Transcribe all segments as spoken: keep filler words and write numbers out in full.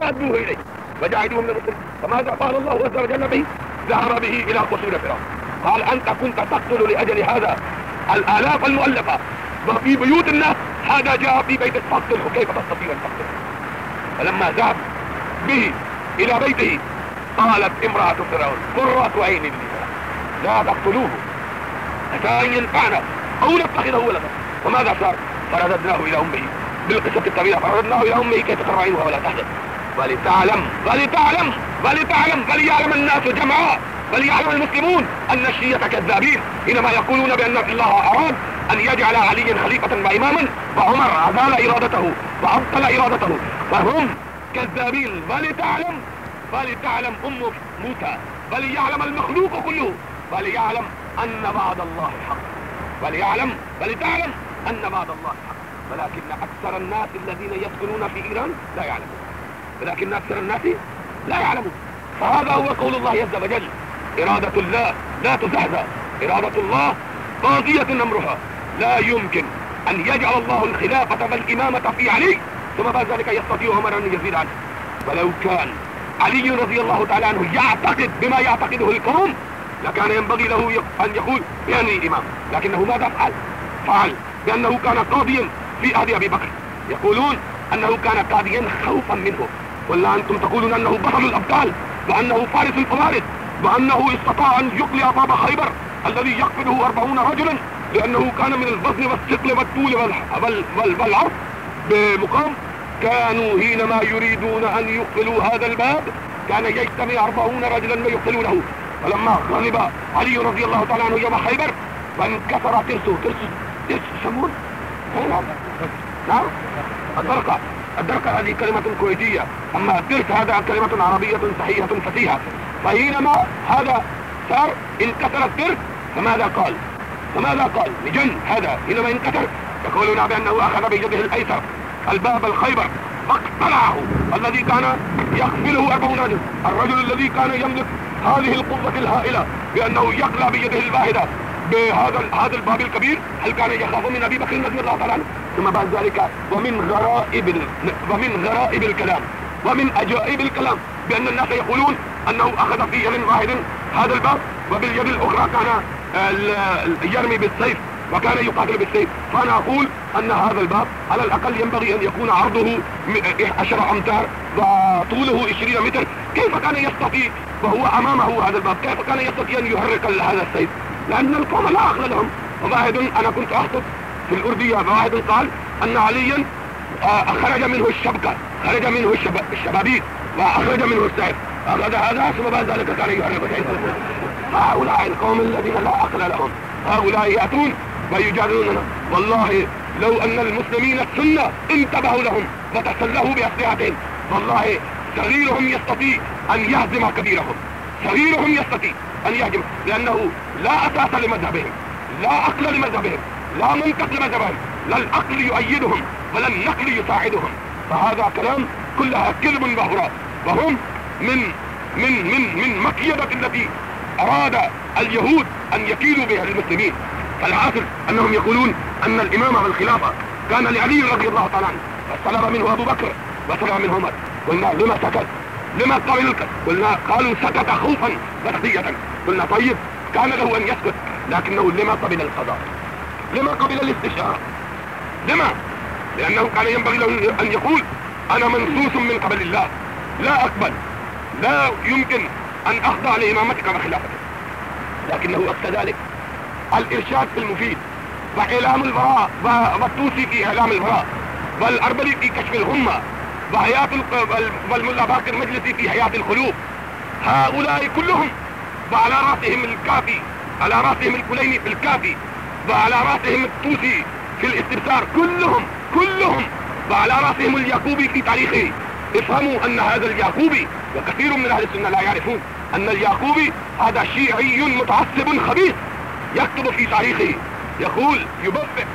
فأدوه إليه وجاهدوه من المسلمين. فماذا قال الله عز وجل به؟ ذهب به إلى قصور فرعون. قال أنت كنت تقتل لأجل هذا الآلاف المؤلفة في بيوت الناس، هذا جاء في بيتك فاقتله، كيف تستطيع أن تقتله؟ فلما ذهب به إلى بيته قالت امرأة فرعون قرة عين لي لا تقتلوه عسى أن ينفعنا أو نتخذه ولدا. وماذا صار؟ فرددناه إلى أمه بالقصة الطويلة، فرددناه إلى أمه كي تقر عينها ولا تحزن. ولتعلم ولتعلم ولتعلم فليعلم الناس جمعاء، فليعلم المسلمون أن الشيعة كذابين حينما يقولون بأن الله أراد أن يجعل عليا خليفة وإماما وعمر أزال إرادته وأبطل إرادته، فهم كذابين. ولتعلم فلتعلم أم موسى، فليعلم المخلوق كله، فليعلم أن وعد الله حق، فليعلم فلتعلم أن وعد الله حق. ولكن أكثر الناس الذين يسكنون في إيران لا يعلمون، ولكن أكثر الناس لا يعلمون. فهذا هو قول الله عز وجل: إرادة الله لا تزهزه، إرادة الله قاضية أمرها، لا يمكن أن يجعل الله الخلافة والإمامة في علي ثم بعد ذلك يستطيع عمر أن يزيد عنه. ولو كان علي رضي الله تعالى عنه يعتقد بما يعتقده القوم لكان ينبغي له أن يقول بأني إمام، لكنه ماذا فعل؟ فعل بأنه كان قاضيا في عهد أبي بكر، يقولون أنه كان قاضيا خوفا منه، ولا أنتم تقولون أنه بطل الأبطال وأنه فارس الفوارس وأنه استطاع أن يقلع باب خيبر الذي يقفله أربعون رجلا لأنه كان من الوزن والثقل والطول والعرض بمقام. كانوا حينما يريدون أن يقفلوا هذا الباب كان يجتمع أربعون رجلا ويقتلونه. فلما غلب علي رضي الله تعالى عنه يوم خيبر وانكسر ترسه، ترس ترس يسمون نعم الدرقة، الدرقة هذه كلمة كويتية، أما الترس هذا كلمة عربية صحيحة فصيحة. فحينما هذا صار انكسر الترس فماذا قال؟ فماذا قال؟ لجن هذا حينما انكسر يقولون بأنه أخذ بيده الأيسر الباب الخيبر فاقتلعه الذي كان يقفله أربعون رجل، الرجل الذي كان يملك هذه القوة الهائلة بأنه يقلع بيده الواحدة بهذا هذا الباب الكبير، هل كان يخاف من أبي بكر رضي الله تعالى عنه؟ ثم بعد ذلك ومن غرائب ال... ومن غرائب الكلام ومن أجائب الكلام بأن الناس يقولون أنه أخذ في يد واحد هذا الباب وباليد الأخرى كان يرمي بالسيف وكان يقاتل بالسيف. فأنا أقول أن هذا الباب على الأقل ينبغي أن يكون عرضه عشرة أمتار وطوله عشرين متر. كيف كان يستطيع وهو أمامه هذا الباب كيف كان يستطيع أن يحرك هذا السيف؟ لأن القوم لا عقل لهم. وواحد أنا كنت أخطب في الأردية وواحد قال أن عليا خرج منه الشبكة، خرج منه الشب... الشبابيك وأخرج منه السيف، أخذ هذا ثم بعد ذلك كان يحرك سيفه. هؤلاء القوم الذين لا عقل لهم هؤلاء يأتون ويجادلوننا. والله لو أن المسلمين السنة انتبهوا لهم وتسلحوا بأسلحتهم والله صغيرهم يستطيع أن يهزم كبيرهم، صغيرهم يستطيع أن يهزم، لأنه لا أساس لمذهبهم، لا عقل لمذهبهم، لا منطق لمذهبهم، لا العقل يؤيدهم ولا النقل يساعدهم. فهذا كلام كلها كذب وهراء، وهم من من من من مكيدة التي أراد اليهود أن يكيدوا بها المسلمين. فالحاصل أنهم يقولون أن الإمامة والخلافة كان لعلي رضي الله تعالى عنه فطلب منه أبو بكر وطلب منه عمر. قلنا لما سكت؟ لما قبل؟ قلنا قالوا سكت خوفا وتقية. قلنا طيب كان له أن يسكت، لكنه لما قبل القضاء؟ لما قبل الاستشارة؟ لما؟ لأنه كان ينبغي له أن يقول أنا منصوص من قبل الله، لا أقبل، لا يمكن أن أخضع لإمامتك وخلافتك. لكنه أقصى ذلك الإرشاد في المفيد وإعلام البراء والطوسي في إعلام البراء والأربلي في كشف الغمة وحياة والملا باقر المجلسي في حياة الخلوق، هؤلاء كلهم وعلى رأسهم الكافي، على رأسهم الكليني في الكافي وعلى رأسهم الطوسي في الاستبصار، كلهم كلهم وعلى رأسهم اليعقوبي في تاريخه. افهموا أن هذا اليعقوبي وكثير من أهل السنة لا يعرفون أن اليعقوبي هذا شيعي متعصب خبيث يكتب في تاريخه يقول يبفع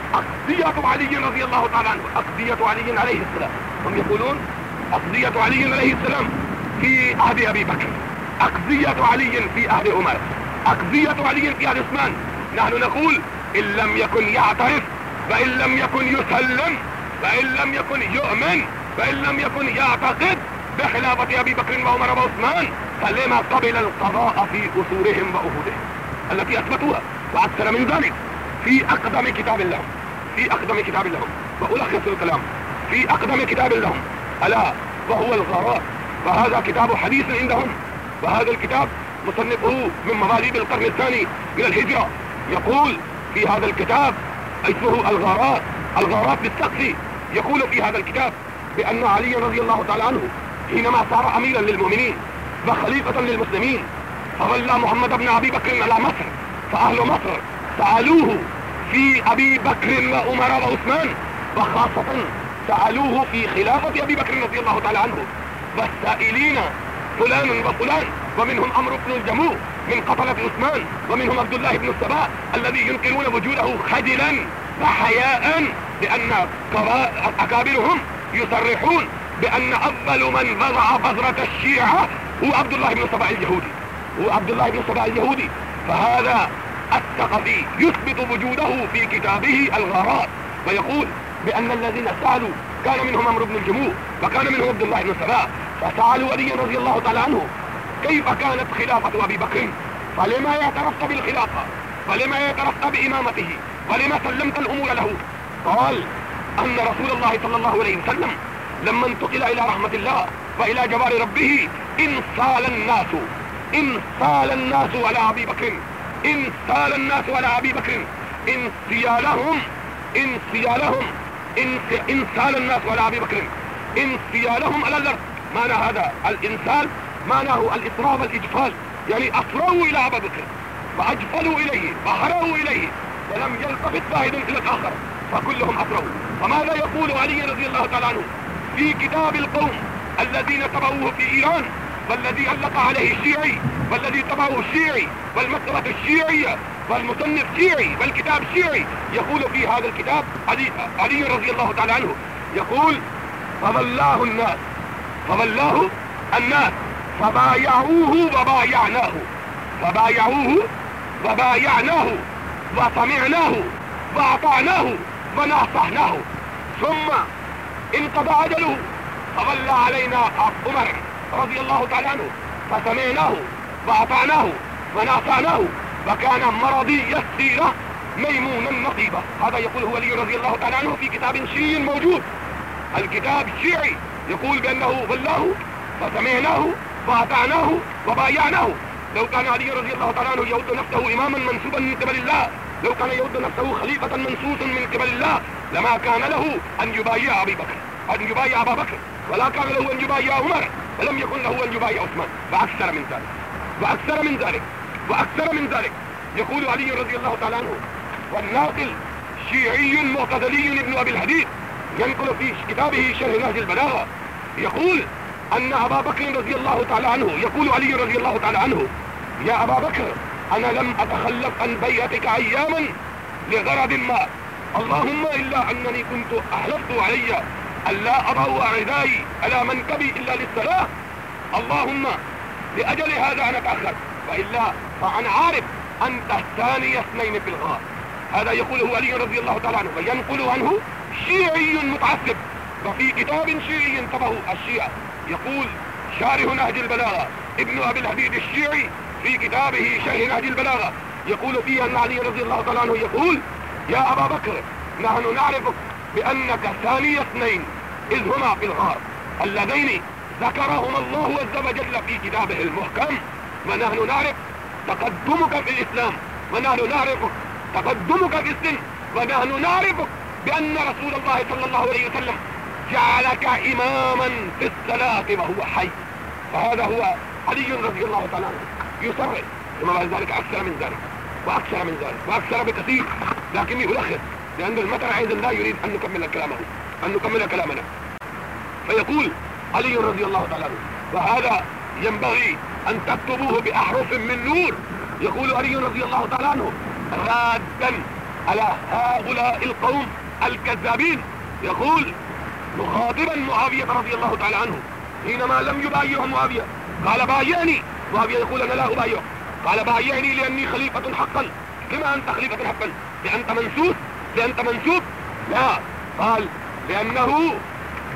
أقضية علي رضي الله تعالى عنه، أقضية علي عليه السلام. هم يقولون أقضية علي عليه السلام في عهد أبي بكر، أقضية علي في عهد عمر، أقضية علي في عهد عثمان. نحن نقول إن لم يكن يعترف وإن لم يكن يسلم وإن لم يكن يؤمن وإن لم يكن يعتقد بخلافة ابي بكر وعمر وعثمان، فلما قبل القضاء في اصولهم وأهودهم التي اثبتوها؟ واكثر من ذلك في اقدم كتاب لهم، في اقدم كتاب لهم، والخص الكلام في اقدم كتاب لهم الا وهو الغارات، فهذا كتاب حديث عندهم، وهذا الكتاب مصنفه من مواليد القرن الثاني من الهجرة، يقول في هذا الكتاب اسمه الغارات، الغارات بالسقف، يقول في هذا الكتاب بأن علي رضي الله تعالى عنه حينما صار أميرا للمؤمنين وخليفة للمسلمين فولى محمد بن أبي بكر على مصر، فأهل مصر سألوه في أبي بكر وعمر وعثمان، وخاصة سألوه في خلافة أبي بكر رضي الله تعالى عنه، والسائلين فلان وفلان، ومنهم عمرو بن الجموع من قتلة عثمان، ومنهم عبد الله بن السباء الذي ينكرون وجوده خجلا وحياء، لأن أكابرهم يصرحون بأن أول من وضع بذرة الشيعة هو عبد الله بن السباء اليهودي، هو عبد الله بن السباء اليهودي. فهذا الثقفي يثبت وجوده في كتابه الغارات، ويقول بأن الذين سألوا كان منهم عمرو بن الجموع وكان منهم عبد الله بن السباء، فسألوا علي رضي الله تعالى عنه كيف كانت خلافة أبي بكر، فلما يعترفت بالخلافة، فلما يعترفت بإمامته، ولما سلمت الأمور له؟ قال أن رسول الله صلى الله عليه وسلم لما انتقل إلى رحمة الله وإلى جوار ربه انصال الناس انصال الناس على أبي بكر، انصال الناس على أبي بكر، انصيالهم انصيالهم انصال الناس على أبي بكر، انصيالهم على الأرض. معنى هذا الانصال معناه الإصرار والإجفال، يعني أصروا إلى أبي بكر وأجفلوا إليه وحروا إليه، ولم يلتفت واحد إلى الآخر، فكلهم أسروا. فماذا يقول علي رضي الله تعالى عنه في كتاب القوم الذين تبعوه في إيران، والذي علق عليه الشيعي، والذي تبعه الشيعي، والمكتبة الشيعية، والمصنف شيعي، والكتاب شيعي؟ يقول في هذا الكتاب علي, علي رضي الله تعالى عنه يقول فولاه الناس فولاه الناس فبايعوه وبايعناه، فبايعوه وبايعناه وسمعناه وأطعناه وناصحناه، ثم انقضى أجله فولى علينا عمر رضي الله تعالى عنه فسمعناه وأطعناه وناصحناه، وكان مرضي السيرة ميمونا نصيبا. هذا يقول هو علي رضي الله تعالى عنه في كتاب شيعي موجود، الكتاب الشيعي يقول بأنه ولاه فسمعناه وأطعناه وبايعناه. لو كان علي رضي الله تعالى عنه يود نفسه إماما منسوبا من قبل الله، لو كان يود نفسه خليفة منصوصا من قبل الله، لما كان له أن يبايع أبي بكر، أن يبايع أبا بكر، ولا كان له أن يبايع عمر، ولم يكن له أن يبايع عثمان، وأكثر من ذلك وأكثر من ذلك وأكثر من ذلك. يقول علي رضي الله تعالى عنه، والناقل شيعي معتزلي ابن أبي الحديد ينقل في كتابه شرح نهج البلاغة، يقول أن أبا بكر رضي الله تعالى عنه، يقول علي رضي الله تعالى عنه يا أبا بكر أنا لم أتخلف عن بيعتك أياما لغرض ما، اللهم إلا أنني كنت أحلفت علي ألا أضع ردائي على منكبي إلا للصلاة، اللهم لأجل هذا أنا أتأخر، وإلا فأنا عارف أنت ثاني اثنين في الغار. هذا يقوله علي رضي الله تعالى عنه، وينقل عنه شيعي متعصب، وفي كتاب شيعي تبعه الشيعة يقول شارح نهج البلاغة ابن أبي الحديد الشيعي في كتابه شرح نهج البلاغة، يقول فيه أن علي رضي الله تعالى عنه يقول يا أبا بكر نحن نعرفك بأنك ثاني اثنين إذ هما في الغار اللذين ذكرهما الله عز وجل في كتابه المحكم، ونحن نعرف تقدمك في الإسلام، ونحن نعرف تقدمك في السن، ونحن نعرفك بأن رسول الله صلى الله عليه وسلم جعلك إماما في الصلاة وهو حي. فهذا هو علي رضي الله تعالى عنه يصرح، ثم بعد ذلك أكثر من ذلك وأكثر من ذلك وأكثر بكثير، لكني ألخص لأن المتن أيضا لا يريد أن نكمل كلامه أن نكمل كلامنا. فيقول علي رضي الله تعالى عنه، وهذا ينبغي أن تكتبوه بأحرف من نور، يقول علي رضي الله تعالى عنه رادا على هؤلاء القوم الكذابين، يقول مخاطبا معاوية رضي الله تعالى عنه حينما لم يبايعه معاوية، قال بايعني، معاوية يقول أنا لا أبايع، قال بايعني لأني خليفة حقا. لما أنت خليفة حقا؟ لأنت منسوب؟ لأنت منسوب؟ لا، قال لأنه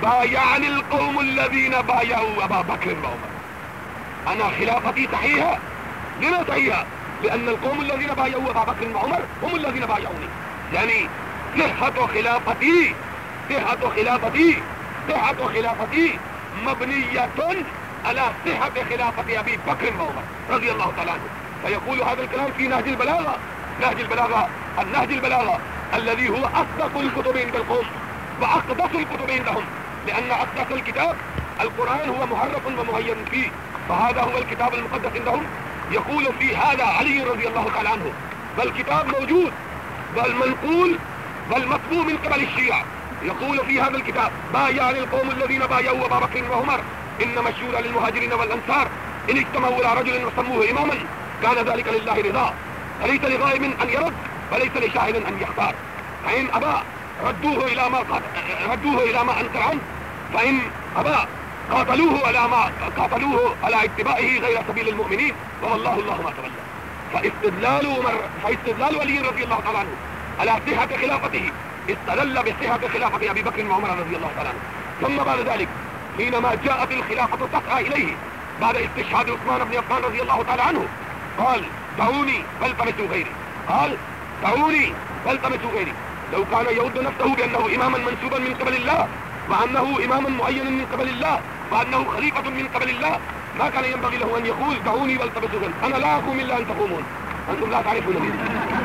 بايعني القوم الذين بايعوا ابا بكر وعمر. انا خلافتي صحيحة. لما صحيحة؟ لان القوم الذين بايعوا ابا بكر وعمر هم الذين بايعوني. يعني صحة خلافتي صحة خلافتي صحة خلافتي مبنية على صحة خلافة ابي بكر وعمر رضي الله تعالى عنه. فيقول هذا الكلام في نهج البلاغة. نهج البلاغة النهج البلاغة الذي هو اصدق الكتب عند القوم واقدس الكتب عندهم، لان اقدس الكتاب القرآن هو محرف ومهين فيه، فهذا هو الكتاب المقدس عندهم. يقول في هذا علي رضي الله تعالى عنه: بل كتاب موجود بل منقول بل مطبوع من قبل الشيعة. يقول في هذا الكتاب: بايع القوم الذين بايعوا ابا بكر وعمر انما الشورى للمهاجرين والانصار ان اجتمعوا الى رجل وسموه اماما كان ذلك لله رضا، فليس لغائب ان يرد وليس لشاهد ان يختار، فان ابى ردوه الى ما ردوه الى ما انكر عنه، فان ابى قاتلوه على ما قاتلوه على اتباعه غير سبيل المؤمنين والله الله ما تولى. فاستدلال عمر فاستدلال علي رضي الله تعالى عنه على صحة خلافته استدل بصحة خلافة ابي بكر وعمر رضي الله تعالى عنه. ثم بعد ذلك حينما جاءت الخلافة تسعى اليه بعد استشهاد عثمان بن عفان رضي الله تعالى عنه، قال: دعوني فالتمسوا غيري. قال: دعوني فالتمسوا غيري. لو كان يود نفسه بانه اماما منسوبا من قبل الله وانه اماما معينا من قبل الله وانه خليفة من قبل الله ما كان ينبغي له ان يقول: دعوني فالتمسوا غيري. انا لا اقوم الا ان تقومون، انتم لا تعرفون لي.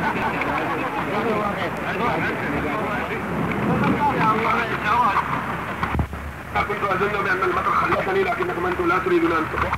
كنت اظن بان المطر خلصني لكنكم انتم لا تريدون ان تقوموا.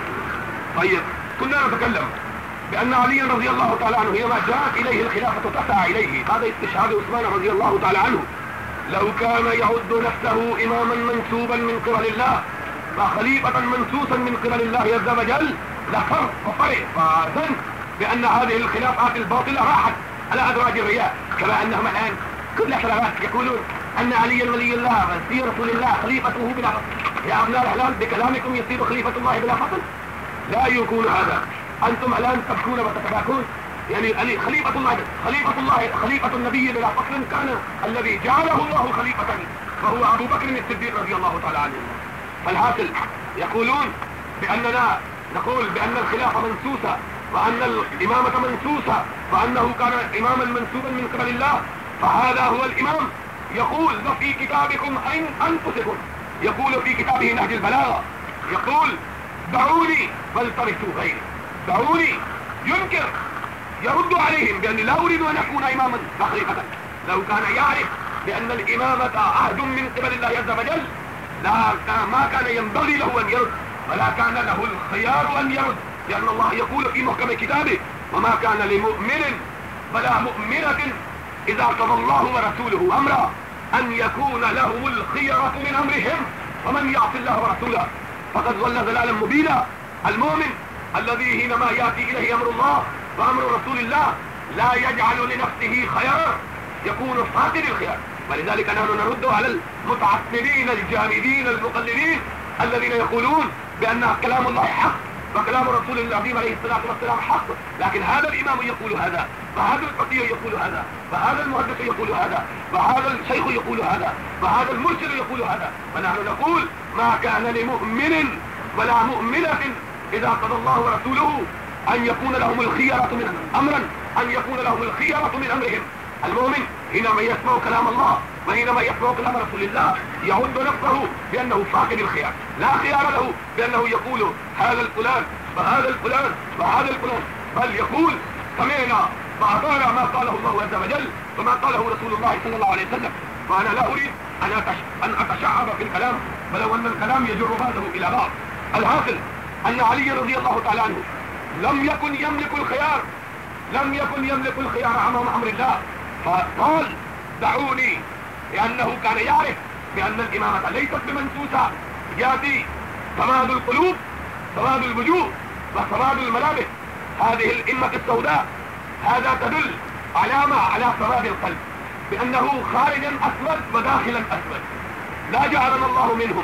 طيب، كنا نتكلم بأن علي رضي الله تعالى عنه حينما جاءت إليه الخلافة تسعى إليه هذا استشهاد عثمان رضي الله تعالى عنه، لو كان يعد نفسه إماما منسوبا من قبل الله وخليفة منسوسا من قبل الله عز وجل لفرق وفرق فظن بأن هذه الخلافات الباطلة راحت على أدراج الرياء، كما أنهم الآن كل خلافات يقولون أن عليا ولي الله وسي رسول الله خليفته بلا فصل. يا أبناء الأحلام بكلامكم يصير خليفة الله بلا فصل؟ لا يكون هذا. أنتم الآن تبكون وتتباكون. يعني خليفة الله خليفة الله خليفة النبي بلا فصل كان الذي جعله الله خليفة وهو أبو بكر الصديق رضي الله تعالى عنه. فالحاصل يقولون بأننا نقول بأن الخلافة منسوسة وأن الإمامة منسوسة وأنه كان إماما منسوبا من قبل الله، فهذا هو الإمام. يقول: وفي كتابكم أين أنفسكم، يقول في كتابه نهج البلاغة، يقول: دعوني فالتمسوا غيري. دعوني ينكر يرد عليهم بأني لا أريد أن أكون إماما خليفة. لو كان يعرف بأن الإمامة عهد من قبل الله عز وجل لا ما كان ينبغي له أن يرد ولا كان له الخيار أن يرد، لأن الله يقول في محكم كتابه: وما كان لمؤمن ولا مؤمنة إذا قضى الله ورسوله أمرا أن يكون لهم الخيرة من أمرهم ومن يعص الله ورسوله فقد ضل ضلالا مبينا. المؤمن الذي حينما يأتي إليه أمر الله وأمر رسول الله لا يجعل لنفسه خيار، يكون فاقد الخيار. ولذلك نحن نرد على المتعصبين الجامدين المقلدين الذين يقولون بأن كلام الله حق وكلام رسول الله عليه الصلاة والسلام حق، لكن هذا الإمام يقول هذا وهذا الفقيه يقول هذا وهذا المحدث يقول هذا وهذا الشيخ يقول هذا وهذا المرشد يقول هذا. فنحن نقول: ما كان لمؤمن ولا مؤمنة إذا قضى الله ورسوله أن يكون لهم الخيرة من أمرا أن يكون لهم الخيرة من أمرهم. المؤمن حينما يسمع كلام الله وحينما يسمع كلام رسول الله يعد نفسه بأنه فاقد الخيار، لا خيار له بأنه يقول هذا الفلان وهذا الفلان وهذا الفلان، بل يقول: سمعنا وأطعنا ما قاله الله عز وجل وما قاله رسول الله صلى الله عليه وسلم. وأنا لا أريد أن أتشعب في الكلام ولو أن الكلام يجر بعضه إلى بعض. الحاصل أن علي رضي الله تعالى عنه لم يكن يملك الخيار لم يكن يملك الخيار أمام أمر الله، فقال: دعوني، لأنه كان يعرف بأن الإمامة ليست بمنسوسة يأتي سواد القلوب سواد الوجوه وسواد الملابس. هذه الإمة السوداء هذا تدل علامة على سواد القلب بأنه خارجا أسود وداخلا أسود، لا جعلنا الله منهم.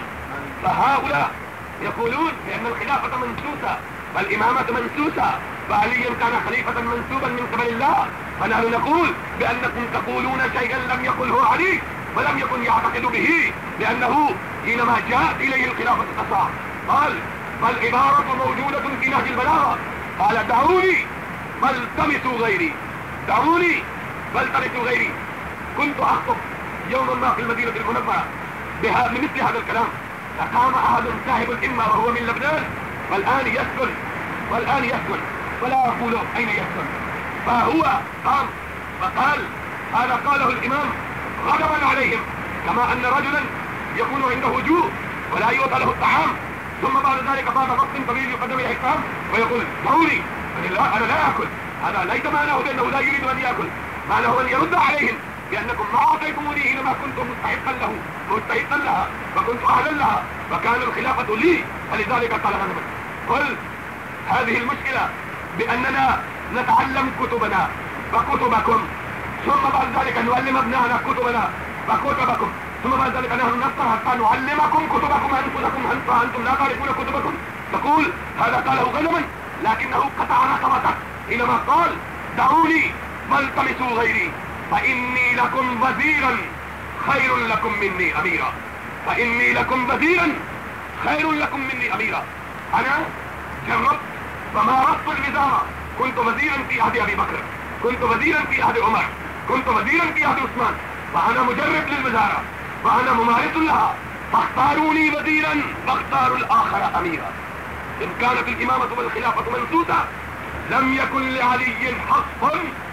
فهؤلاء يقولون بأن الخلافة منسوسة والإمامة منسوسة وعلي كان خليفة منسوبا من قبل الله، فنحن نقول بأنكم تقولون شيئا لم يقله علي ولم يكن يعتقد به، لأنه حينما جاءت إليه الخلافة القصار قال فالعبارة موجودة في نهج البلاغة، قال دعوني فالتمسوا غيري، دعوني فالتمسوا غيري. كنت أخطب يوما ما في المدينة المنورة بمثل هذا الكلام، فقام أحد صاحب الإمة وهو من لبنان، والآن يسكن والآن يسكن ولا أقول أين يسكن، فهو قام فقال هذا قاله الإمام غضبا عليهم، كما أن رجلا يكون عنده جوع ولا يوضع له الطعام، ثم بعد ذلك بعد وقت طويل يقدم إليه الطعام ويقول دعوني، لا أنا لا أكل. هذا ليس معناه بأنه لا يريد أن يأكل، معناه أن يرد عليهم بأنكم ما أعطيتموني حينما كنت مستحقا له مستحقا لها وكنت أهلا لها، فكان الخلافة لي، فلذلك قال غنما. قل هذه المشكلة بأننا نتعلم كتبنا وكتبكم، ثم بعد ذلك نعلم ابنائنا كتبنا وكتبكم، ثم بعد ذلك نحن نفطر حتى نعلمكم كتبكم أنفسكم أنتم لا تعرفون كتبكم. تقول هذا قاله غنما، لكنه قطع رقبته حينما قال دعوني فالتمسوا غيري فإني لكم وزيرا خير لكم مني أميرا، فإني لكم وزيرا خير لكم مني أميرا. أنا جربت فمارست الوزارة، كنت وزيرا في عهد أبي بكر، كنت وزيرا في عهد عمر، كنت وزيرا في عهد عثمان، فأنا مجرب للوزارة وأنا ممارس لها، فاختاروني وزيرا واختاروا الآخر أميرا. إن كانت الإمامة والخلافة منسوسة لم يكن لعلي حق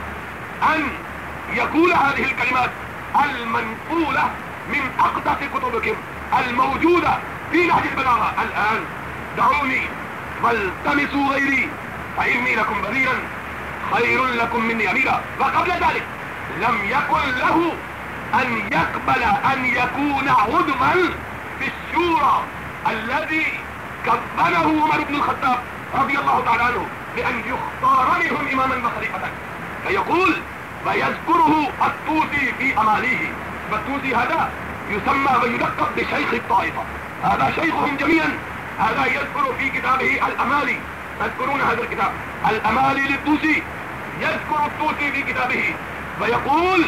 أن يقول هذه الكلمات المنقولة من أقدس كتبكم الموجودة في نهج البلاغة الآن، دعوني فالتمسوا غيري فإني لكم وزيرا خير لكم مني أميرا. وقبل ذلك لم يكن له أن يقبل أن يكون عضوا في الشورى الذي كفنه عمر بن الخطاب رضي الله تعالى عنه بأن يختار منهم إماما وخليفة، فيقول فيذكره الطوسي في أماليه، والطوسي هذا يسمى ويلقب بشيخ الطائفة، هذا شيخهم جميعا، هذا يذكر في كتابه الأمالي، تذكرون هذا الكتاب الأمالي للطوسي، يذكر الطوسي في كتابه فيقول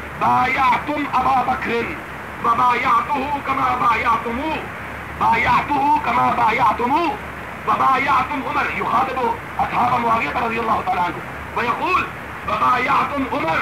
بايعتم أبا بكر وبايعته كما بايعتموه، بايعته كما بايعتموه وبايعتم عمر، يخاطب أصحاب معاوية رضي الله تعالى عنه ويقول فبايعتم عمر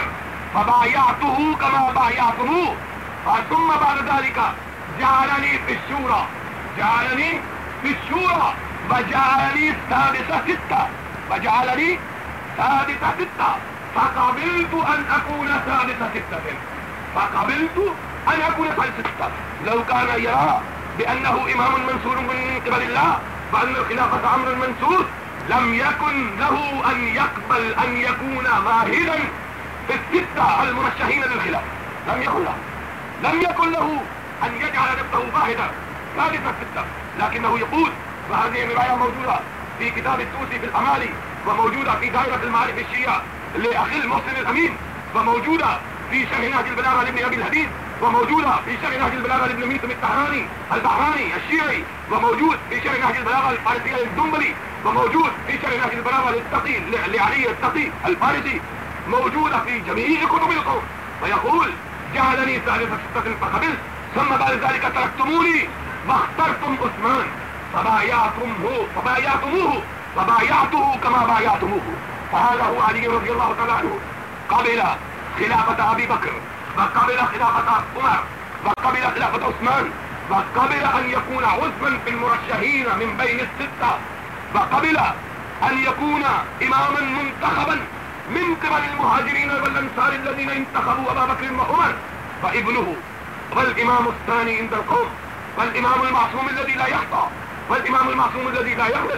فبايعته كما بايعتموه، ثم بعد ذلك جعلني في الشورى، جعلني في الشورى وجعلني سادسة ستة، وجعلني سادسة ستة، فقبلت أن أكون سادسة ستة، فقبلت أن أكون سادسة ستة. لو كان يرى بأنه إمام منصور من قبل الله وأن الخلافة أمر منصور لم يكن له أن يقبل أن يكون ماهدا في الستة المرشحين للخلافة، لم يكن له لم يكن له أن يجعل نفسه ماهدا ثالثة ستة، لكنه يقول، وهذه الرواية موجودة في كتاب الطوسي في الأمالي، وموجودة في دائرة المعارف الشيعة لأخي المحسن الأمين، وموجودة في شرح نهج البلاغة لابن أبي الهديد، وموجودة في شرح نهج البلاغة لابن ميثم الطهراني البحراني الشيعي، وموجود في شرح نهج البلاغة الفارسية للدنبلي، وموجود في شرح نهج البلاغة للتقي لعلي التقي الفارسي، موجودة في جميع كتب القوم. ويقول جعلني ثالثة ستة فقبلت، ثم بعد ذلك تركتموني واخترتم عثمان فبايعتموه فبايعتموه فبايعته كما بايعتموه. فهذا هو علي رضي الله تعالى عنه، قبل خلافة أبي بكر وقبل خلافة عمر وقبل خلافة عثمان، وقبل أن يكون عضوا في المرشحين من بين الستة، وقبل أن يكون إماما منتخبا من قبل المهاجرين والأنصار الذين انتخبوا أبا بكر وعمر، فابنه والإمام الثاني عند القوم، والإمام المعصوم الذي لا يخطأ، والإمام المعصوم الذي لا يغلط،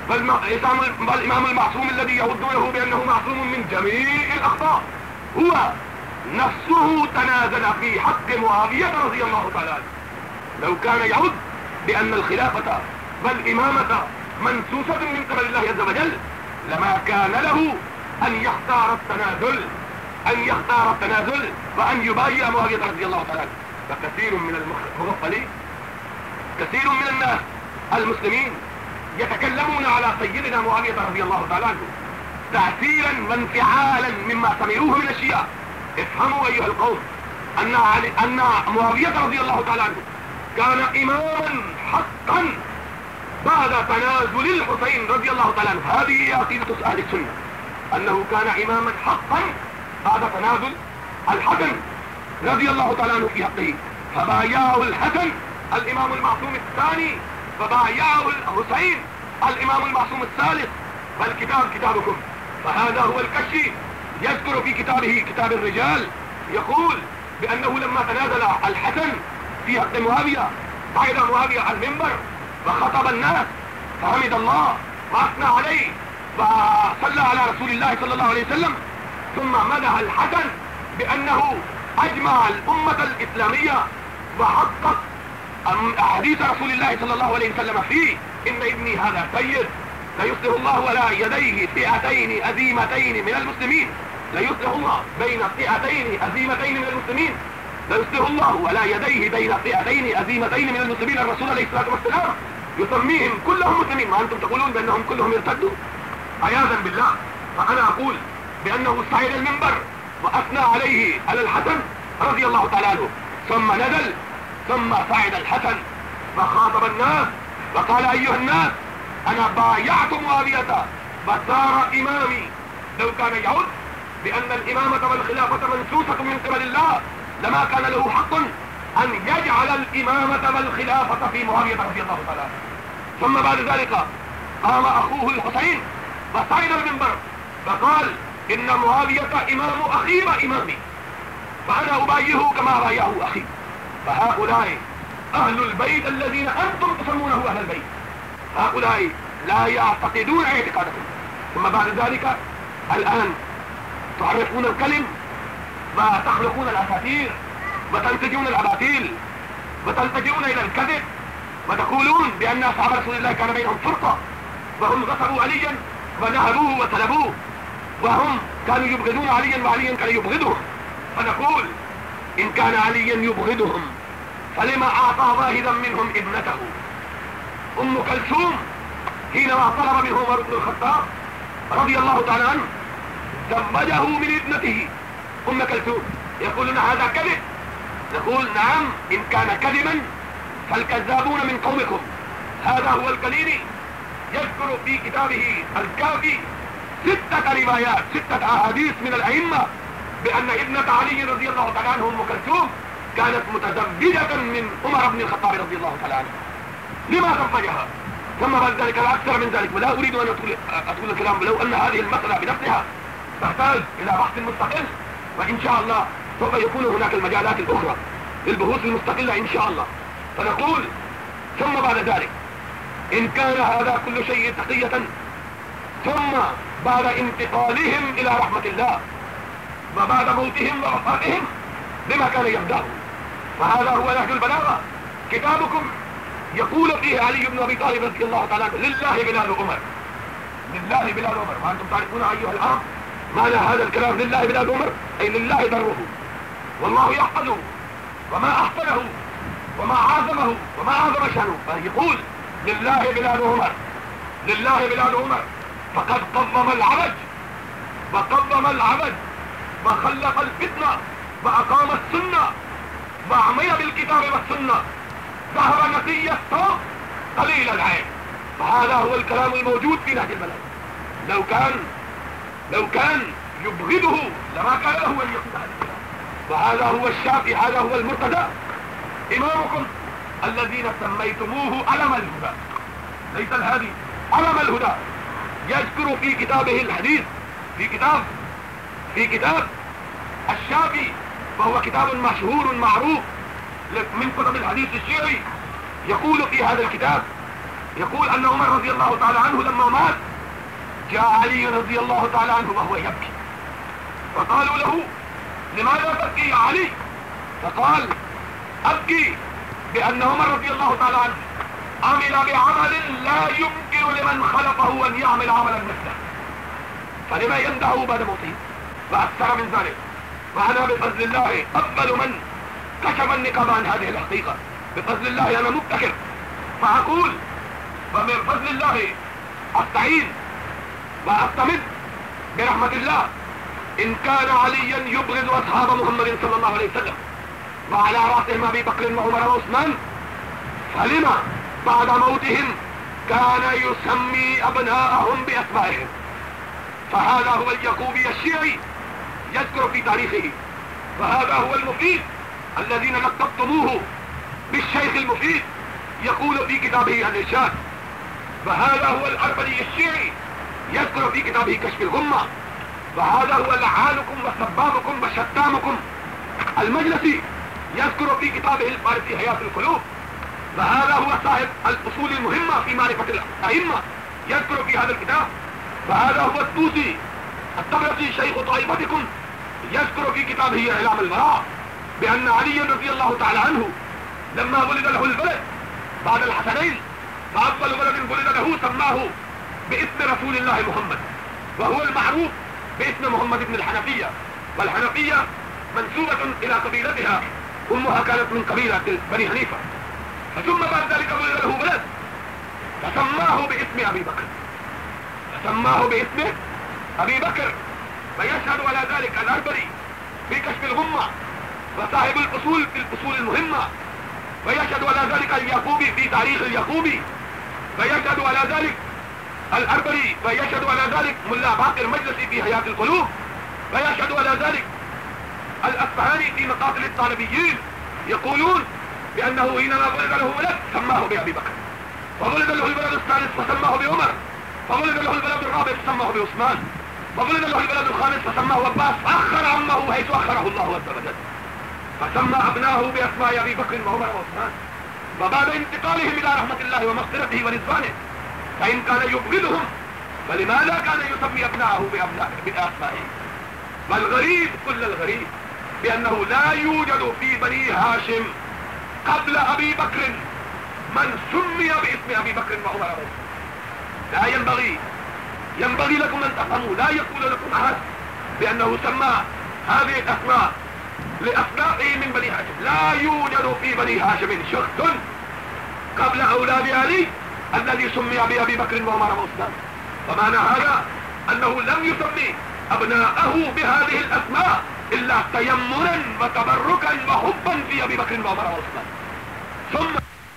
والإمام المعصوم الذي يودونه بأنه معصوم من جميع الأخطاء، هو نفسه تنازل في حق معاوية رضي الله تعالى عنه. لو كان يعد بأن الخلافة والإمامة منسوسة من قبل الله عز وجل لما كان له أن يختار التنازل أن يختار التنازل وأن يبايع معاوية رضي الله تعالى عنه. فكثير من المغفلين، كثير من الناس المسلمين يتكلمون على سيدنا معاوية رضي الله تعالى عنه تأثيرا وانفعالا مما سمعوه من الشيعة. افهموا أيها القوم ان علي ان معاوية رضي الله تعالى عنه كان اماما حقا بعد تنازل الحسين رضي الله تعالى عنه. هذه هي عقيدة اهل السنة، انه كان اماما حقا بعد تنازل الحسن رضي الله تعالى عنه في حقه، فبايعه الحسن الامام المعصوم الثاني، فبايعه الحسين الامام المعصوم الثالث، فالكتاب كتابكم. فهذا هو الكشي يذكر في كتابه كتاب الرجال، يقول بانه لما تنازل الحسن في حق معاوية صعد معاوية على المنبر فخطب الناس فحمد الله واثنى عليه وصلى على رسول الله صلى الله عليه وسلم، ثم مدح الحسن بانه اجمع الامة الاسلامية وحقق حديث رسول الله صلى الله عليه وسلم فيه ان ابني هذا سيد ليصلح الله ولا يديه فئتين أزيمتين من المسلمين، ليصلح الله بين فئتين أزيمتين من المسلمين، ليصلح الله ولا يديه بين فئتين أزيمتين من المسلمين. الرسول عليه الصلاة والسلام يسميهم كلهم مسلمين وأنتم تقولون بأنهم كلهم ارتدوا عياذا بالله. فأنا أقول بأنه صعد المنبر وأثنى عليه على الحسن رضي الله تعالى عنه، ثم نزل، ثم صعد الحسن فخاطب الناس وقال أيها الناس انا بايعت معاوية فصار امامي. لو كان يعد بان الامامة والخلافة منسوسة من قبل الله لما كان له حق ان يجعل الامامة والخلافة في معاوية رضي الله تعالى عنه. ثم بعد ذلك قام اخوه الحسين وصعد المنبر فقال ان معاوية امام اخي وامامي، فانا ابايعه كما بايعه اخي. فهؤلاء اهل البيت الذين انتم تسمونه اهل البيت، هؤلاء لا يعتقدون اعتقادكم. ثم بعد ذلك الآن تعرفون الكلم وتخلقون الأساطير وتنتجون الأباطيل وتلتجئون إلى الكذب وتقولون بأن أصحاب رسول الله كان بينهم فرقة وهم غصبوا عليا وذهبوه وسلبوه وهم كانوا يبغضون عليا وعليا كان يبغضهم. فنقول إن كان عليا يبغضهم فلما أعطى واحدا منهم ابنته؟ ام كلثوم حينما طلب منه عمر بن الخطاب رضي الله تعالى عنه زوجه من ابنته ام كلثوم، يقولون هذا كذب. نقول نعم ان كان كذبا فالكذابون من قومكم. هذا هو الكليني يذكر في كتابه الكافي ستة روايات ستة احاديث من الائمة بان ابنة علي رضي الله تعالى عنه ام كلثوم كانت متزوجة من عمر بن الخطاب رضي الله تعالى عنه. لما زوجها؟ ثم بعد ذلك الاكثر من ذلك، ولا اريد ان اطول اطول الكلام، لو ان هذه المسألة بنفسها تحتاج الى بحث مستقل، وان شاء الله سوف يكون هناك المجالات الاخرى للبحوث المستقلة ان شاء الله. فنقول ثم بعد ذلك ان كان هذا كل شيء تقية، ثم بعد انتقالهم الى رحمة الله وبعد موتهم ووفاتهم بما كان يبدأ. فهذا هو نهج البلاغة. كتابكم يقول فيه علي بن ابي طالب رضي الله تعالى عنه لله بلاد عمر، لله بلاد عمر، وانتم تعرفون ايها العرب معنى هذا الكلام لله بلاد عمر، اي لله بره والله يحفظه وما احسنه وما عظمه وما اعظم شانه. فيقول لله بلاد عمر، لله بلاد عمر، فقد قضم العبد وقضم العبد وخلق الفتنة واقام السنة وعمل بالكتاب والسنة، ظهر نقي الصوت قليل العين. فهذا هو الكلام الموجود في نهج البلاغة. لو كان لو كان يبغضه لما كان له ان يقول هذا الكلام. وهذا هو الشافعي، هذا هو المرتضى امامكم الذين سميتموه علم الهدى، ليس الهادي، علم الهدى. يذكر في كتابه الحديث في كتاب في كتاب الشافعي، وهو كتاب مشهور معروف من كتب الحديث الشيعي. يقول في هذا الكتاب، يقول ان عمر رضي الله تعالى عنه لما مات جاء علي رضي الله تعالى عنه وهو يبكي، فقالوا له لماذا تبكي يا علي؟ فقال ابكي بان عمر رضي الله تعالى عنه عمل بعمل لا يمكن لمن خلقه ان يعمل عملا مثله، فلما يمدحه بعد موته؟ واكثر من ذلك. وانا بفضل الله افضل من كشف النقاب عن هذه الحقيقة، بفضل الله انا مبتكر. فاقول ومن فضل الله استعين واستمد برحمة الله. ان كان عليا يبغض اصحاب محمد صلى الله عليه وسلم وعلى رأسهم أبي بكر وعمر وعثمان، فلما بعد موتهم كان يسمي أبناءهم بأسمائهم؟ فهذا هو اليعقوبي الشيعي يذكر في تاريخه، فهذا هو المفيد الذين لقبتموه بالشيخ المفيد يقول في كتابه الإرشاد، فهذا هو الأربلي الشيعي يذكر في كتابه كشف الغمة، فهذا هو لعانكم وسبابكم وشتامكم المجلسي يذكر في كتابه الفارسي حياة القلوب، فهذا هو صاحب الأصول المهمة في معرفة الأئمة يذكر في هذا الكتاب، فهذا هو الطوسي الطبرسي شيخ طائفتكم يذكر في كتابه إعلام البراء بأن علي رضي الله تعالى عنه لما ولد له الولد بعد الحسنين فأول ولد ولد له سماه باسم رسول الله محمد، وهو المعروف باسم محمد بن الحنفية، والحنفية منسوبة إلى قبيلتها، أمها كانت من قبيلة بني حنيفة، ثم بعد ذلك ولد له ولد فسماه باسم أبي بكر، فسماه باسم أبي بكر، فيشهد على ذلك الأربري في كشف الغمة وصاحب الأصول في الأصول المهمة، فيشهد على ذلك اليعقوبي في تاريخ اليعقوبي، فيشهد على ذلك الأربري، فيشهد على ذلك ملا باقر مجلسي في حياة القلوب، فيشهد على ذلك الأصفهاني في مقاتل الطالبيين يقولون بأنه حينما ولد له ولد سماه بأبي بكر، وولد له الولد الثالث فسماه بعمر، وولد له الولد الرابع فسماه بعثمان، وولد له الولد الخامس فسماه عباس، أخر عمه حيث أخره الله عز وجل، فسمى أبناه بأسماء أبي بكر وعمر وعثمان، وبعد انتقالهم إلى رحمة الله ومغفرته ورضوانه فإن كان يبغضهم فلماذا كان يسمي أبناءه بأسمائه؟ والغريب كل الغريب بأنه لا يوجد في بني هاشم قبل أبي بكر من سمي باسم أبي بكر وعمر وعثمان. لا ينبغي ينبغي لكم أن تفهموا، لا يقول لكم أحد بأنه سمى هذه الأسماء لأسمائه من بني هاشم، لا يوجد في بني هاشم شخص قبل أولاد علي الذي سمي بأبي بكر وعمر وعثمان، فمعنى هذا أنه لم يسمي أبناءه بهذه الأسماء إلا تيمنا وتبركا وحبا في أبي بكر وعمر وعثمان. ثم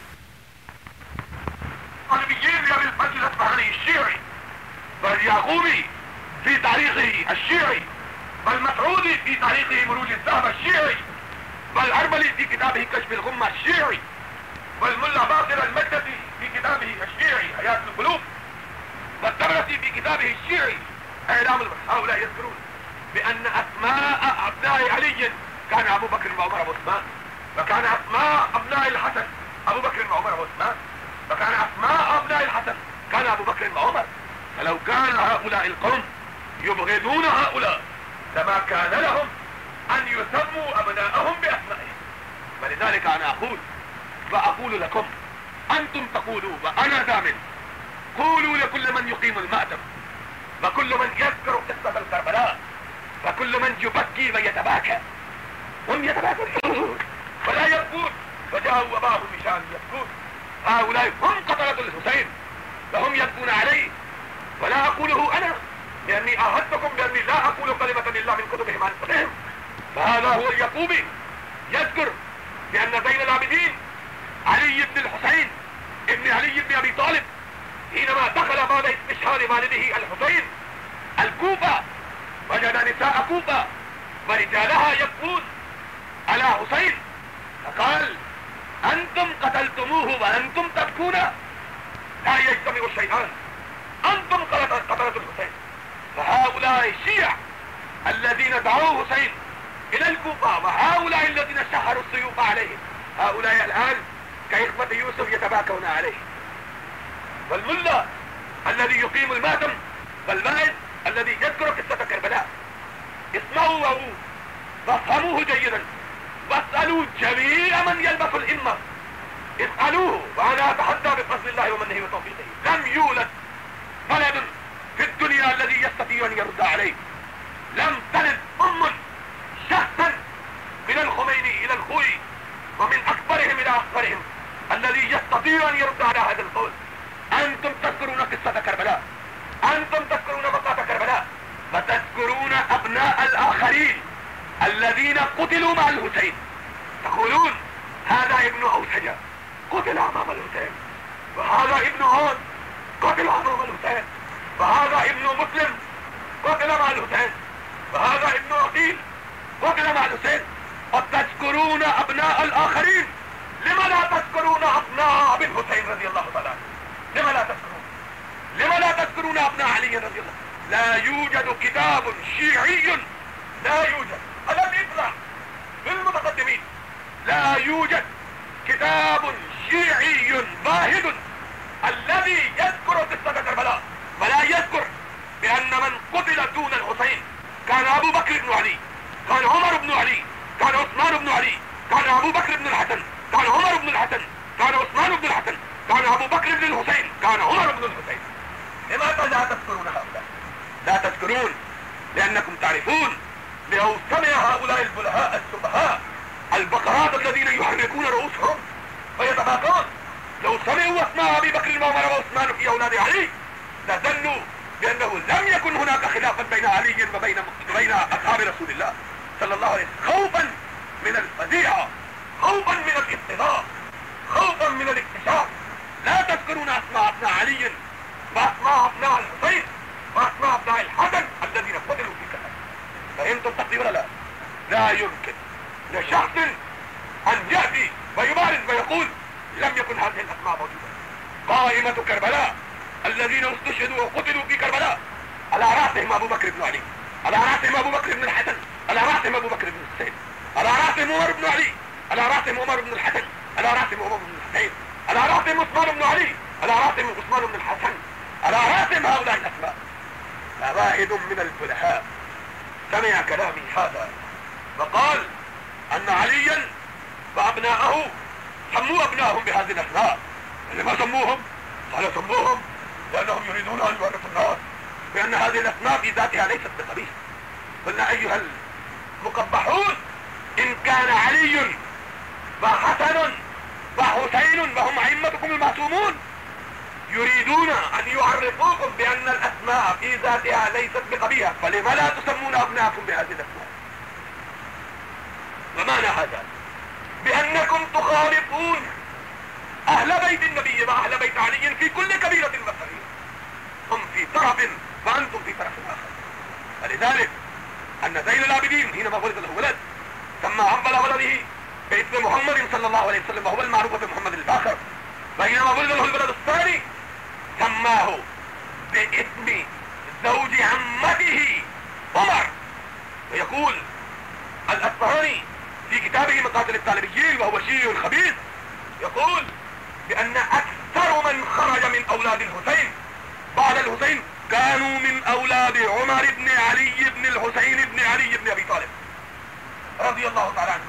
النبيين لأبي الفضل الأصفهاني الشيعي، واليعقوبي في تاريخه الشيعي، والمسعودي في تاريخه مروج الذهب الشيعي، والأرملي في كتابه كشف الغمة الشيعي، والملا باقر المجلسي في كتابه الشيعي حياة القلوب، والطبرسي في كتابه الشيعي إعلام البراء، هؤلاء يذكرون بأن أسماء أبناء علي كان أبو بكر وعمر وعثمان، وكان أسماء أبناء الحسن أبو بكر وعمر وعثمان، وكان أسماء أبناء الحسن كان أبو بكر وعمر. فلو كان هؤلاء القوم يبغضون هؤلاء لما كان لهم أن يسموا أبناءهم بأسمائهم. فلذلك أنا أقول وأقول لكم، أنتم تقولوا وأنا دامن، قولوا لكل من يقيم المأتم، وكل من يذكر قصة الكربلاء، وكل من يبكي ويتباكى، هم يتباكون ولا يبكون، وجاءوا أباهم مشان يبكون، هؤلاء هم قتلة الحسين وهم يبكون عليه. ولا أقوله أنا لأني أعهدتكم بأني لا أقول كلمة إلا من كتبهم عن كتبهم. فهذا هو اليعقوبي يذكر بأن زين العابدين علي بن الحسين ابن علي بن أبي طالب حينما دخل بعد استشهاد والده الحسين الكوفة وجد نساء كوفة ورجالها يبكون على حسين، فقال أنتم قتلتموه وأنتم تبكون، لا يجتمع الشيئان، أنتم قتلة الحسين. فهؤلاء الشيع الذين دعوا حسين إلى الكوفة وهؤلاء الذين شهروا السيوف عليه، هؤلاء الآن كإخوة يوسف يتباكون عليه. والملا الذي يقيم الماتم والمائد الذي يذكر قصة كربلاء، اسمعوا وافهموه جيدا، واسألوا جميع من يلبس الإمة، اسألوه، وأنا أتحدى بفضل الله ومنه وتوفيقه لم يولد ولد في الدنيا الذي يستطيع أن يرد عليه، لم تلد أم شخصا من الخميني إلى الخوي ومن أكبرهم إلى أكبرهم الذي يستطيع أن يرد على هذا القول. أنتم تذكرون قصة كربلاء، أنتم تذكرون مقاطع كربلاء، وتذكرون أبناء الآخرين الذين قتلوا مع الحسين، تقولون قتل مع الحسين، وهذا ابن عقيل قتل مع الحسين. قد تذكرون ابناء الاخرين، لما لا تذكرون ابناء ابي الحسين رضي الله تعالى عنه؟ لما لا تذكرون؟ لما لا تذكرون ابناء علي رضي الله؟ لا يوجد كتاب شيعي، لا يوجد، الذي يطلع للمتقدمين، لا يوجد كتاب شيعي واحد الذي يذكر قصة كربلاء، ولا يذكر بأن من قتل دون الحسين كان أبو بكر بن علي، كان عمر بن علي، كان عثمان بن علي، كان أبو بكر بن الحسن، كان عمر بن الحسن، كان عثمان بن الحسن، كان أبو بكر بن الحسين، كان عمر بن الحسين. لماذا لا تذكرون هؤلاء؟ لا تذكرون لأنكم تعرفون لو سمع هؤلاء البلهاء السفهاء البقرات الذين يحركون رؤوسهم ويتباكون، لو سمعوا اسماء ابي بكر وعمر وعثمان في اولاد علي لظنوا بانه لم يكن هناك خلافا بين علي وبين بين اصحاب رسول الله صلى الله عليه وسلم، خوفا من الفزيعه، خوفا من الافتراء، خوفا من الاكتشاف. لا تذكرون اسماء ابناء علي واسماء ابناء الحسين واسماء ابناء الحسن الذين قتلوا في كذا. فهمتم التقدير ولا لا؟ لا يمكن لشخص ان ياتي ويبارز ويقول لم يكن هذه الاسماء موجوده. قائمه كربلاء الذين استشهدوا وقتلوا في كربلاء على راسهم ابو بكر بن علي، على راسهم ابو بكر بن الحسن، على راسهم ابو بكر بن الحسين، على راسهم عمر بن علي، على راسهم عمر بن الحسن، على راسهم عمر بن الحسين، على راسهم عثمان بن علي، على راسهم عثمان بن الحسن، على راسهم هؤلاء الاسماء. فواحد من الفلحاء سمع كلامي هذا وقال ان عليا وابناءه سموا ابنائهم بهذه الاسماء. لما سموهم؟ قال سموهم لانهم يريدون ان يورثوا الناس بان هذه الاسماء في ذاتها ليست بخبيث. قلنا ايها المقبحون، ان كان علي وحسن وحسين وهم ائمتكم المعصومون يريدون ان يعرفوكم بان الاسماء في ذاتها ليست بقبيحة، فلما لا تسمون ابناءكم بهذه الاسماء؟ ومعنى هذا بانكم تخالفون اهل بيت النبي واهل بيت علي في كل كبيرة وصغيرة. هم في طرف وانتم في طرف اخر. فلذلك ان زين العابدين حينما ولد له ولد سمى افضل ولده باسم محمد صلى الله عليه وسلم وهو المعروف بمحمد الباقر، وحينما ولد له الولد الثاني سماه باسم زوج عمته عمر. ويقول الأصفهاني في كتابه مقاتل الطالبيين وهو شيعي خبيث، يقول بأن أكثر من خرج من أولاد الحسين بعد الحسين كانوا من أولاد عمر بن علي بن الحسين بن علي بن أبي طالب رضي الله تعالى عنه.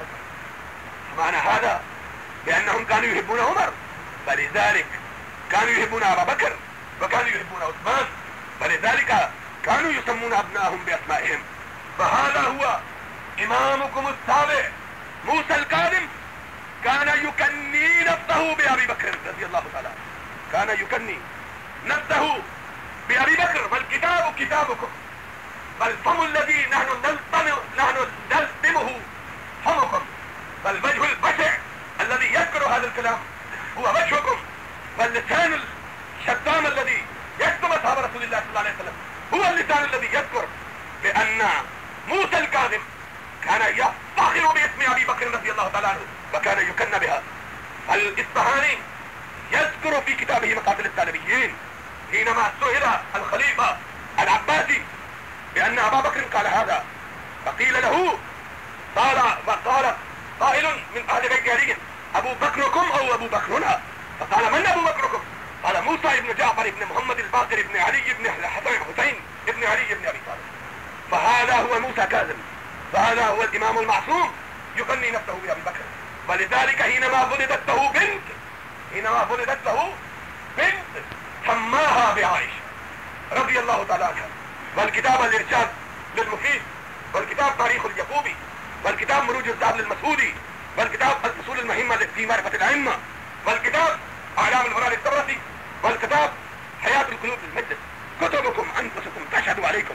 معنى هذا بأنهم كانوا يحبون عمر، فلذلك كانوا يحبون أبا بكر وكانوا يحبون عثمان، فلذلك كانوا يسمون أبنائهم بأسمائهم. فهذا هو إمامكم السابع موسى الكاظم، كان يكني نفسه بأبي بكر رضي الله تعالى، كان يكني نفسه بأبي بكر. فالكتاب كتابكم، فالفم الذي نحن نلطم نحن نلطمه فمكم، فالوجه البشع الذي يذكر هذا الكلام هو وجهكم، واللسان الشتام الذي يكتم أصحاب رسول الله صلى الله عليه وسلم هو اللسان الذي يذكر بأن موسى الكاظم كان يفتخر باسم أبي بكر رضي الله تعالى عنه وكان يكن بها. الإصفهاني يذكر في كتابه مقاتل الطالبيين حينما سئل الخليفة العباسي بأن أبا بكر قال هذا، فقيل له قال وقال قائل من أهل بيت علي أبو بكركم أو أبو بكرنا؟ فقال من أبو بكركم؟ قال موسى بن جعفر بن محمد الباقر بن علي بن حسين بن علي بن أبي طالب. فهذا هو موسى كاظم، فهذا هو الإمام المعصوم يكني نفسه بأبي بكر. ولذلك حينما ولدت له بنت حينما ولدت له بنت سماها بعائشة رضي الله تعالى عنها. والكتاب الإرشاد للمفيد، والكتاب تاريخ اليعقوبي، والكتاب مروج الذهب للمسعودي، والكتاب الفصول المهمة في معرفة الأئمة، والكتاب أعلام الغرار الدبرسي، والكتاب حياة القلوب للمجلس. كتبكم أنفسكم تشهد عليكم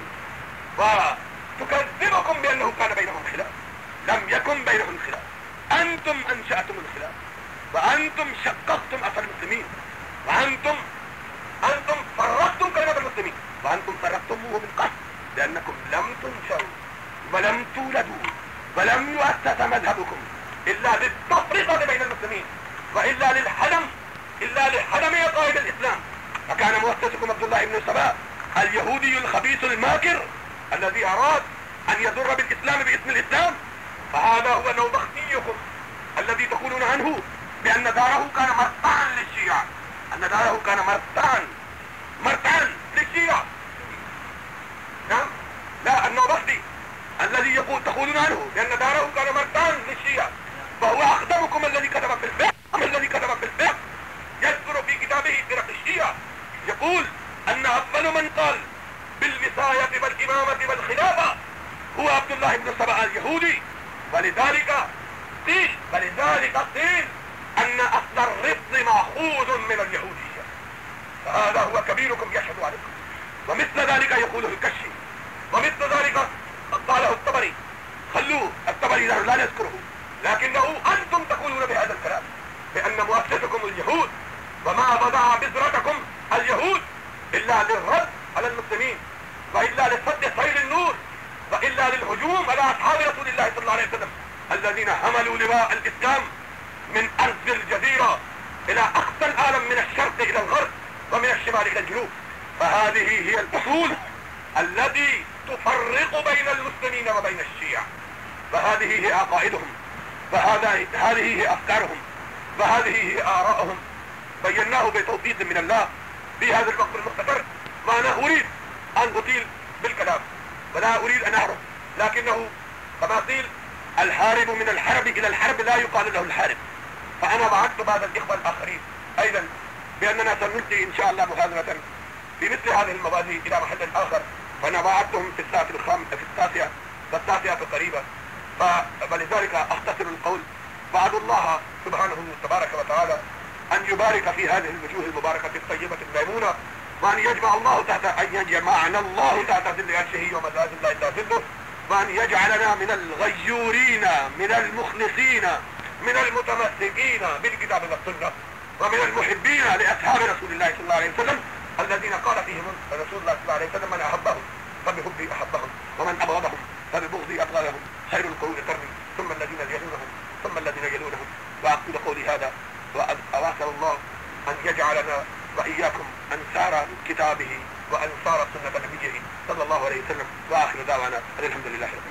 وتكذبكم بأنه كان بينهم خلاف. لم يكن بينهم خلاف، أنتم أنشأتم الخلاف، وأنتم شققتم أصل المسلمين، وأنتم أنتم فرقتم كلمة المسلمين، وأنتم فرقتموه من قصد لأنكم لم تولدوا ولم يؤسس مذهبكم الا للتفرقة بين المسلمين والا للحلم الا لحلم عقائد الاسلام. فكان مؤسسكم عبد الله بن سبأ اليهودي الخبيث الماكر الذي اراد ان يضر بالاسلام باسم الاسلام. فهذا هو نوبختيكم الذي تقولون عنه بان داره كان مرتعا للشيعة، ان داره كان مرتعا مرتعا للشيعة. نعم، لا، النوبختي الذي يقول تقولون عنه بان داره كان مرتعا للشيعة، فهو اقدمكم الذي كتب في الفقه الذي كتب في الفقه يذكر في كتابه فرق الشيعة يقول ان افضل من قال بالوصاية والامامة والخلافة هو عبد الله بن سبأ اليهودي. ولذلك قيل ولذلك قيل ان اصل الرفض ماخوذ من اليهودية، فهذا هو كبيركم يشهد عليكم. ومثل ذلك يقوله الكشي، ومثل ذلك قاله الطبري. خلوه الطبري لا نذكره، لكنه انتم تقولون بهذا الكلام بان مؤسسكم اليهود وما وضع بذرتكم اليهود الا للرد على المسلمين والا لصد سيل النور والا للهجوم على اصحاب رسول الله صلى الله عليه وسلم الذين حملوا لواء الاسلام من ارض الجزيرة الى اقصى العالم، من الشرق الى الغرب ومن الشمال الى الجنوب. فهذه هي الاصول التي تفرق بين المسلمين وبين الشيعة، فهذه هي عقائدهم، فهذه هذه هي افكارهم، فهذه هي آراءهم. بيناه بتوفيق من الله في هذا الوقت المختصر. ما انا اريد ان اطيل بالكلام ولا اريد ان اعرف، لكنه كما قيل الحارب من الحرب الى الحرب لا يقال له الحارب. فانا وعدت بعض الاخوة الاخرين ايضا باننا سنلقي ان شاء الله محاضرة في مثل هذه المبادئ الى محل اخر، فانا وعدتهم في الساعة الخامسة في التاسعة والتاسعة قريبة، فلذلك اختصر القول. وعد الله سبحانه تبارك وتعالى ان يبارك في هذه الوجوه المباركة الطيبة الميمونة، وان يجمع الله تحت ان يجمعنا الله تحت ظل عرشه يوم لا ظل الا ظله، وان يجعلنا من الغيورين من المخلصين من المتمسكين بالكتاب والسنة ومن المحبين لاصحاب رسول الله صلى الله عليه وسلم الذين قال فيهم رسول الله صلى الله عليه وسلم من احبهم فبحبي احبهم ومن ابغضهم فببغضي ابغضهم، خير القرون قرني ثم الذين يلونهم ثم الذين يلونهم. واقول قولي هذا واسال الله ان يجعلنا واياكم انصار كتابه وانصار سنة نبيه صلى الله عليه وسلم. واخر دعوانا الحمد لله رب العالمين.